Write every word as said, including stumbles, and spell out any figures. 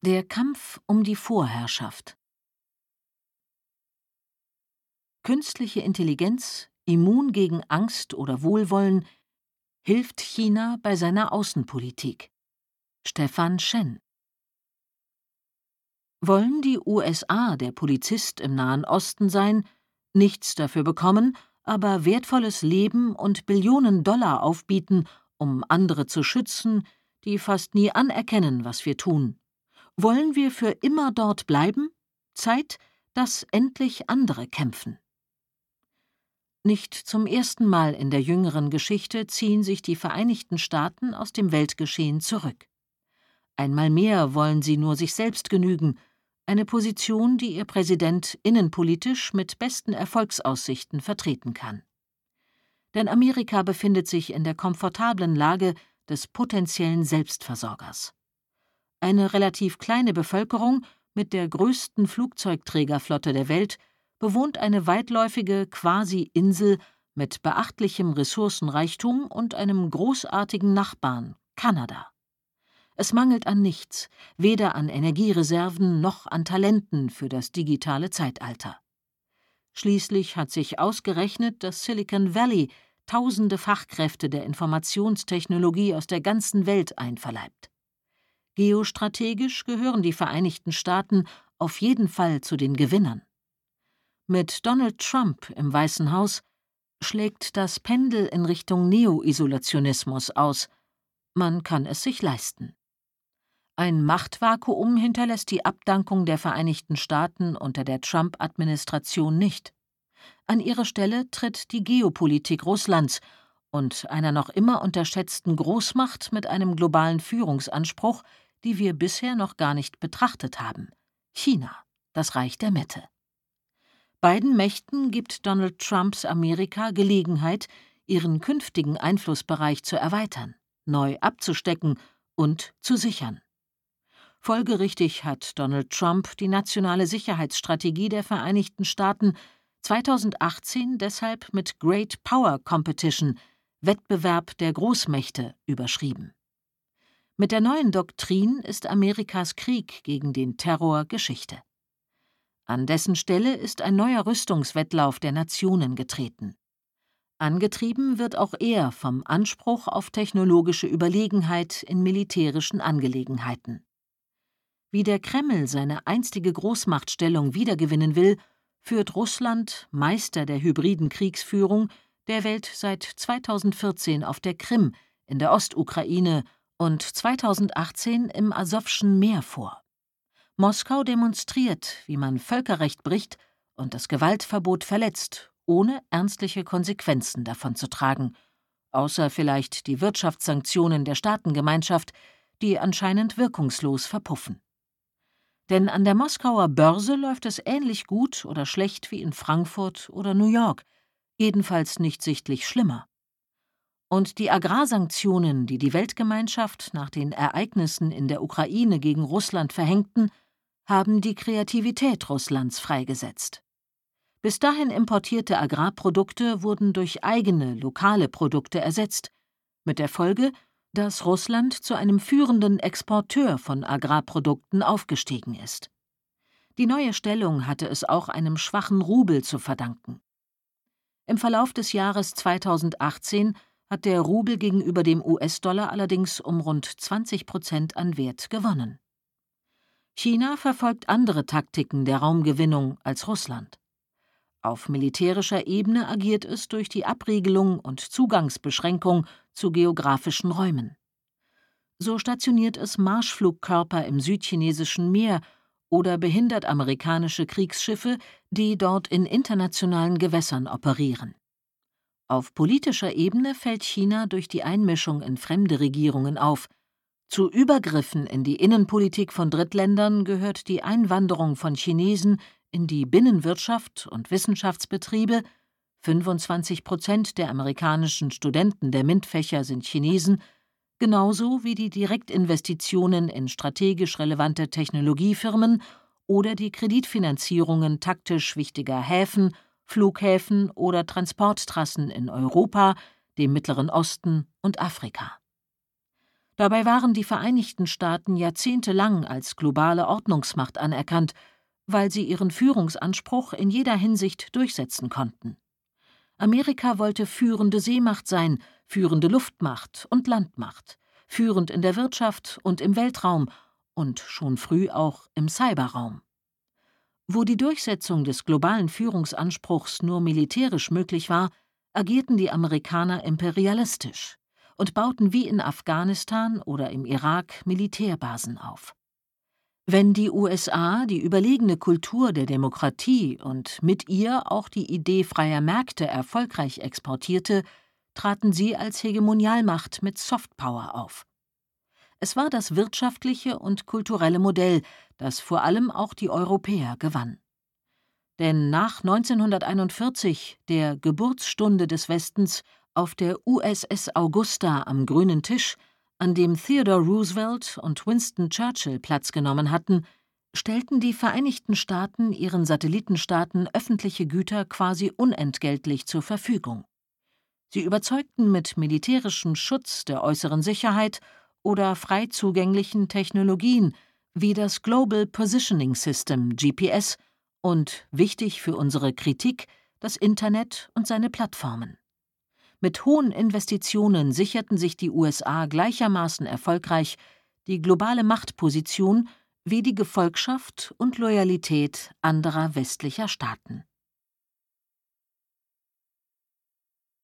Der Kampf um die Vorherrschaft. Künstliche Intelligenz, immun gegen Angst oder Wohlwollen, hilft China bei seiner Außenpolitik. Stefan Shen. Wollen die U S A der Polizist im Nahen Osten sein, nichts dafür bekommen, aber wertvolles Leben und Billionen Dollar aufbieten, um andere zu schützen, die fast nie anerkennen, was wir tun? Wollen wir für immer dort bleiben? Zeit, dass endlich andere kämpfen. Nicht zum ersten Mal in der jüngeren Geschichte ziehen sich die Vereinigten Staaten aus dem Weltgeschehen zurück. Einmal mehr wollen sie nur sich selbst genügen, eine Position, die ihr Präsident innenpolitisch mit besten Erfolgsaussichten vertreten kann. Denn Amerika befindet sich in der komfortablen Lage des potenziellen Selbstversorgers. Eine relativ kleine Bevölkerung mit der größten Flugzeugträgerflotte der Welt bewohnt eine weitläufige Quasi-Insel mit beachtlichem Ressourcenreichtum und einem großartigen Nachbarn, Kanada. Es mangelt an nichts, weder an Energiereserven noch an Talenten für das digitale Zeitalter. Schließlich hat sich ausgerechnet das Silicon Valley tausende Fachkräfte der Informationstechnologie aus der ganzen Welt einverleibt. Geostrategisch gehören die Vereinigten Staaten auf jeden Fall zu den Gewinnern. Mit Donald Trump im Weißen Haus schlägt das Pendel in Richtung Neo-Isolationismus aus. Man kann es sich leisten. Ein Machtvakuum hinterlässt die Abdankung der Vereinigten Staaten unter der Trump-Administration nicht. An ihre Stelle tritt die Geopolitik Russlands und einer noch immer unterschätzten Großmacht mit einem globalen Führungsanspruch, die wir bisher noch gar nicht betrachtet haben: China, das Reich der Mitte. Beiden Mächten gibt Donald Trumps Amerika Gelegenheit, ihren künftigen Einflussbereich zu erweitern, neu abzustecken und zu sichern. Folgerichtig hat Donald Trump die nationale Sicherheitsstrategie der Vereinigten Staaten zweitausendachtzehn deshalb mit Great Power Competition, Wettbewerb der Großmächte, überschrieben. Mit der neuen Doktrin ist Amerikas Krieg gegen den Terror Geschichte. An dessen Stelle ist ein neuer Rüstungswettlauf der Nationen getreten. Angetrieben wird auch er vom Anspruch auf technologische Überlegenheit in militärischen Angelegenheiten. Wie der Kreml seine einstige Großmachtstellung wiedergewinnen will, führt Russland, Meister der hybriden Kriegsführung, der Welt seit zweitausendvierzehn auf der Krim, in der Ostukraine und zweitausendachtzehn im Asowschen Meer vor. Moskau demonstriert, wie man Völkerrecht bricht und das Gewaltverbot verletzt, ohne ernstliche Konsequenzen davon zu tragen, außer vielleicht die Wirtschaftssanktionen der Staatengemeinschaft, die anscheinend wirkungslos verpuffen. Denn an der Moskauer Börse läuft es ähnlich gut oder schlecht wie in Frankfurt oder New York, jedenfalls nicht sichtlich schlimmer. Und die Agrarsanktionen, die die Weltgemeinschaft nach den Ereignissen in der Ukraine gegen Russland verhängten, haben die Kreativität Russlands freigesetzt. Bis dahin importierte Agrarprodukte wurden durch eigene, lokale Produkte ersetzt, mit der Folge, dass Russland zu einem führenden Exporteur von Agrarprodukten aufgestiegen ist. Die neue Stellung hatte es auch einem schwachen Rubel zu verdanken. Im Verlauf des Jahres zweitausendachtzehn hat der Rubel gegenüber dem U S-Dollar allerdings um rund zwanzig Prozent an Wert gewonnen. China verfolgt andere Taktiken der Raumgewinnung als Russland. Auf militärischer Ebene agiert es durch die Abriegelung und Zugangsbeschränkung zu geografischen Räumen. So stationiert es Marschflugkörper im südchinesischen Meer oder behindert amerikanische Kriegsschiffe, die dort in internationalen Gewässern operieren. Auf politischer Ebene fällt China durch die Einmischung in fremde Regierungen auf. Zu Übergriffen in die Innenpolitik von Drittländern gehört die Einwanderung von Chinesen in die Binnenwirtschaft und Wissenschaftsbetriebe. fünfundzwanzig Prozent der amerikanischen Studenten der MINT-Fächer sind Chinesen, genauso wie die Direktinvestitionen in strategisch relevante Technologiefirmen oder die Kreditfinanzierungen taktisch wichtiger Häfen, Flughäfen oder Transporttrassen in Europa, dem Mittleren Osten und Afrika. Dabei waren die Vereinigten Staaten jahrzehntelang als globale Ordnungsmacht anerkannt, weil sie ihren Führungsanspruch in jeder Hinsicht durchsetzen konnten. Amerika wollte führende Seemacht sein, führende Luftmacht und Landmacht, führend in der Wirtschaft und im Weltraum und schon früh auch im Cyberraum. Wo die Durchsetzung des globalen Führungsanspruchs nur militärisch möglich war, agierten die Amerikaner imperialistisch und bauten wie in Afghanistan oder im Irak Militärbasen auf. Wenn die U S A die überlegene Kultur der Demokratie und mit ihr auch die Idee freier Märkte erfolgreich exportierte, traten sie als Hegemonialmacht mit Softpower auf. Es war das wirtschaftliche und kulturelle Modell, das vor allem auch die Europäer gewann. Denn nach neunzehnhunderteinundvierzig, der Geburtsstunde des Westens, auf der U S S Augusta am grünen Tisch, an dem Theodore Roosevelt und Winston Churchill Platz genommen hatten, stellten die Vereinigten Staaten ihren Satellitenstaaten öffentliche Güter quasi unentgeltlich zur Verfügung. Sie überzeugten mit militärischem Schutz der äußeren Sicherheit oder frei zugänglichen Technologien wie das Global Positioning System G P S und, wichtig für unsere Kritik, das Internet und seine Plattformen. Mit hohen Investitionen sicherten sich die U S A gleichermaßen erfolgreich die globale Machtposition wie die Gefolgschaft und Loyalität anderer westlicher Staaten.